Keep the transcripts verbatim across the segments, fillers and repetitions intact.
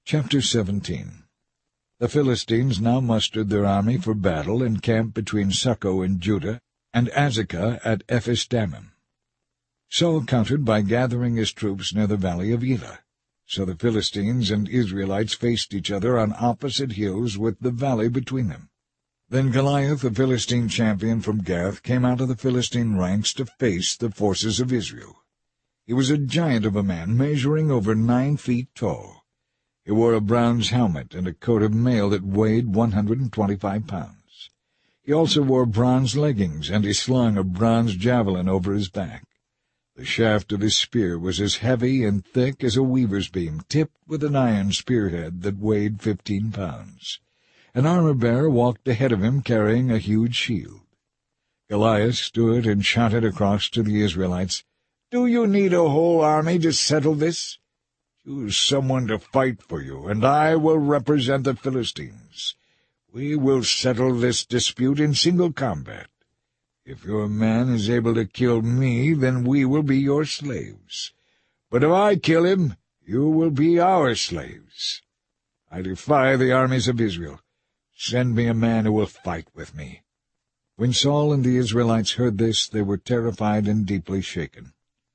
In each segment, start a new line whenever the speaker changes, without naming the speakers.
Chapter seventeen. The Philistines now mustered their army for battle and camped between Succo in Judah and Azekah at Ephes-dammim. Saul countered by gathering his troops near the valley of Elah. So the Philistines and Israelites faced each other on opposite hills with the valley between them. Then Goliath, the Philistine champion from Gath, came out of the Philistine ranks to face the forces of Israel. He was a giant of a man, measuring over nine feet tall. He wore a bronze helmet and a coat of mail that weighed one hundred and twenty-five pounds. He also wore bronze leggings, and he slung a bronze javelin over his back. The shaft of his spear was as heavy and thick as a weaver's beam, tipped with an iron spearhead that weighed fifteen pounds. An armor-bearer walked ahead of him, carrying a huge shield. Goliath stood and shouted across to the Israelites, "Do you need a whole army to settle this? Choose someone to fight for you, and I will represent the Philistines. We will settle this dispute in single combat. If your man is able to kill me, then we will be your slaves. But if I kill him, you will be our slaves. I defy the armies of Israel. Send me a man who will fight with me." When Saul and the Israelites heard this, they were terrified and deeply shaken.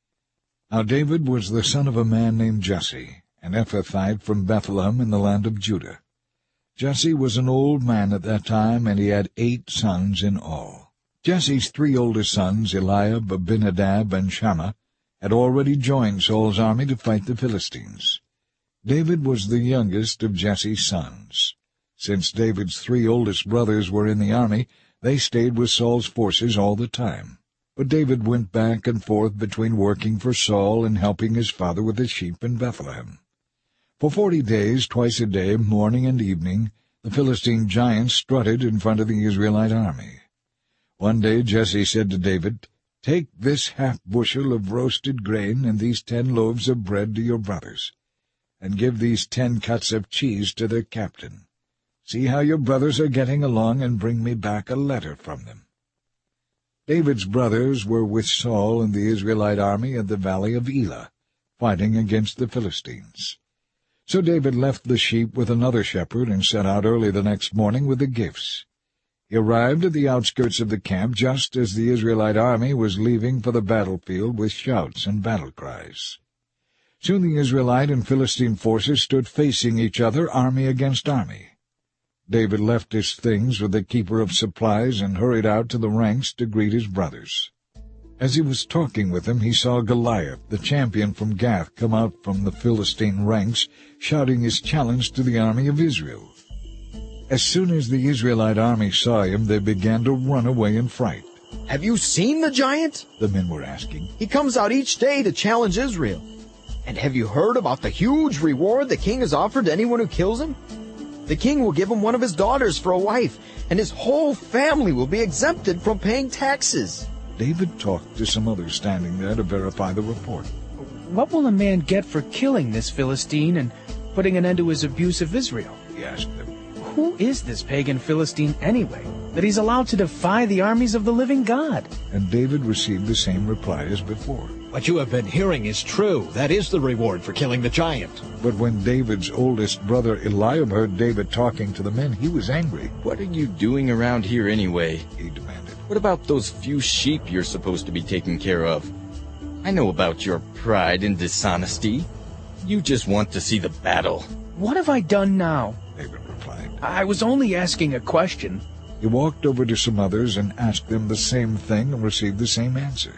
Now David was the son of a man named Jesse, an Ephrathite from Bethlehem in the land of Judah. Jesse was an old man at that time, and he had eight sons in all. Jesse's three oldest sons, Eliab, Abinadab, and Shammah, had already joined Saul's army to fight the Philistines. David was the youngest of Jesse's sons. Since David's three oldest brothers were in the army, they stayed with Saul's forces all the time. But David went back and forth between working for Saul and helping his father with the sheep in Bethlehem. For forty days, twice a day, morning and evening, the Philistine giants strutted in front of the Israelite army. One day Jesse said to David, "Take this half-bushel of roasted grain and these ten loaves of bread to your brothers, and give these ten cuts of cheese to their captain. See how your brothers are getting along, and bring me back a letter from them." David's brothers were with Saul and the Israelite army at the valley of Elah, fighting against the Philistines. So David left the sheep with another shepherd and set out early the next morning with the gifts. He arrived at the outskirts of the camp just as the Israelite army was leaving for the battlefield with shouts and battle cries. Soon the Israelite and Philistine forces stood facing each other, army against army. David left his things with the keeper of supplies and hurried out to the ranks to greet his brothers. As he was talking with them, he saw Goliath, the champion from Gath, come out from the Philistine ranks, shouting his challenge to the army of Israel. As soon as the Israelite army saw him, they began to run away in fright.
"Have you seen the giant?"
the men were asking.
"He comes out each day to challenge Israel. And have you heard about the huge reward the king has offered to anyone who kills him? The king will give him one of his daughters for a wife, and his whole family will be exempted from paying taxes."
David talked to some others standing there to verify the report.
"What will a man get for killing this Philistine and putting an end to his abuse of Israel?"
he asked them.
"Who is this pagan Philistine anyway, that he's allowed to defy the armies of the living God?"
And David received the same reply as before.
"What you have been hearing is true. That is the reward for killing the giant."
But when David's oldest brother Eliab heard David talking to the men, he was angry.
"What are you doing around here anyway?"
he demanded.
"What about those few sheep you're supposed to be taking care of? I know about your pride and dishonesty. You just want to see the battle."
"What have I done now?"
David replied.
"I was only asking a question."
He walked over to some others and asked them the same thing and received the same answer.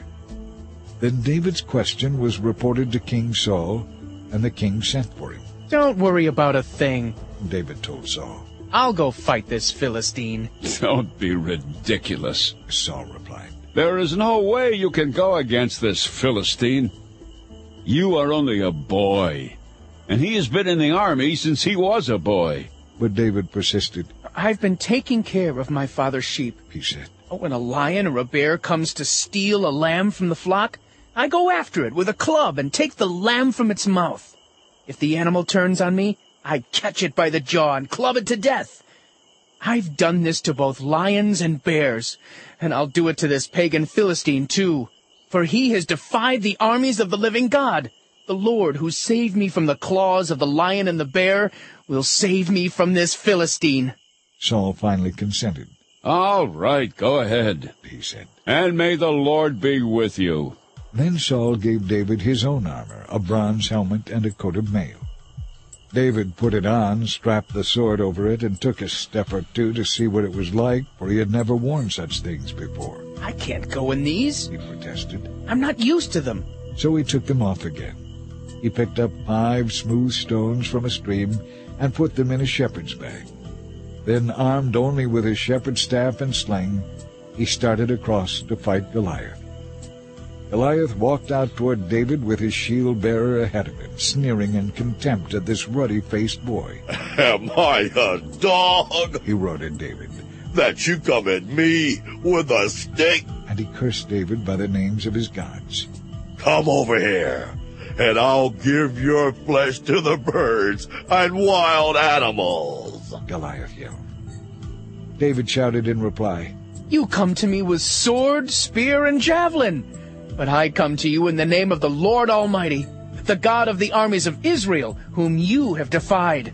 Then David's question was reported to King Saul, and the king sent for him.
"Don't worry about a thing,"
David told Saul.
"I'll go fight this Philistine."
"Don't be ridiculous,"
Saul replied.
"There is no way you can go against this Philistine. You are only a boy, and he has been in the army since he was a boy."
But David persisted.
"I've been taking care of my father's sheep,"
he said.
"When a lion or a bear comes to steal a lamb from the flock, I go after it with a club and take the lamb from its mouth. If the animal turns on me, I catch it by the jaw and club it to death. I've done this to both lions and bears, and I'll do it to this pagan Philistine too, for he has defied the armies of the living God. The Lord, who saved me from the claws of the lion and the bear, will save me from this Philistine."
Saul finally consented.
"All right, go ahead,"
he said.
"And may the Lord be with you."
Then Saul gave David his own armor, a bronze helmet and a coat of mail. David put it on, strapped the sword over it, and took a step or two to see what it was like, for he had never worn such things before.
"I can't go in these,"
he protested.
"I'm not used to them."
So he took them off again. He picked up five smooth stones from a stream and put them in a shepherd's bag. Then, armed only with his shepherd's staff and sling, he started across to fight Goliath. Goliath walked out toward David with his shield-bearer ahead of him, sneering in contempt at this ruddy-faced boy.
"Am I a dog,"
he roared at David,
"that you come at me with a stick?"
And he cursed David by the names of his gods.
"Come over here, and I'll give your flesh to the birds and wild animals,"
Goliath yelled. David shouted in reply,
"You come to me with sword, spear, and javelin, but I come to you in the name of the Lord Almighty, the God of the armies of Israel, whom you have defied.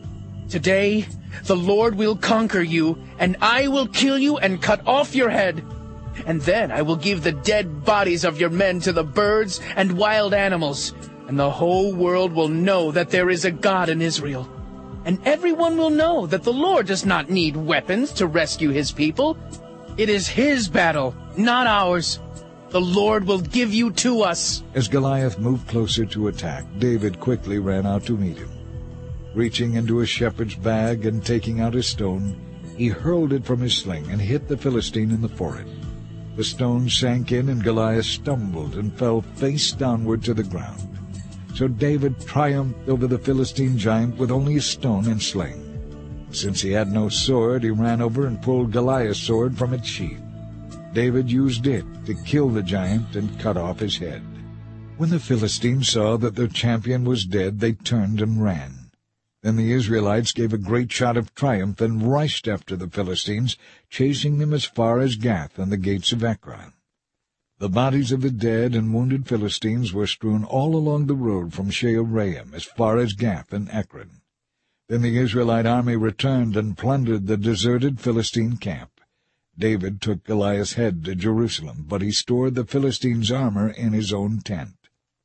Today the Lord will conquer you, and I will kill you and cut off your head. And then I will give the dead bodies of your men to the birds and wild animals, and the whole world will know that there is a God in Israel. And everyone will know that the Lord does not need weapons to rescue his people. It is his battle, not ours. The Lord will give you to us."
As Goliath moved closer to attack, David quickly ran out to meet him. Reaching into a shepherd's bag and taking out a stone, he hurled it from his sling and hit the Philistine in the forehead. The stone sank in, and Goliath stumbled and fell face downward to the ground. So David triumphed over the Philistine giant with only a stone and sling. Since he had no sword, he ran over and pulled Goliath's sword from its sheath. David used it to kill the giant and cut off his head. When the Philistines saw that their champion was dead, they turned and ran. Then the Israelites gave a great shout of triumph and rushed after the Philistines, chasing them as far as Gath and the gates of Ekron. The bodies of the dead and wounded Philistines were strewn all along the road from Shaaraim as far as Gath and Ekron. Then the Israelite army returned and plundered the deserted Philistine camp. David took Goliath's head to Jerusalem, but he stored the Philistines' armor in his own tent.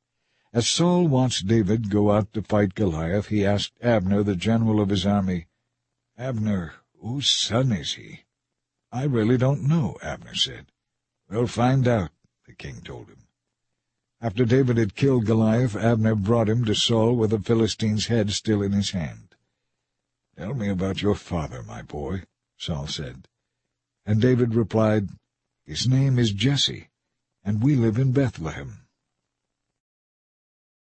As Saul watched David go out to fight Goliath, he asked Abner, the general of his army, "Abner, whose son is he?" "I really don't know," Abner said. "We'll find out," the king told him. After David had killed Goliath, Abner brought him to Saul with the Philistine's head still in his hand. "Tell me about your father, my boy," Saul said. And David replied, "His name is Jesse, and we live in Bethlehem."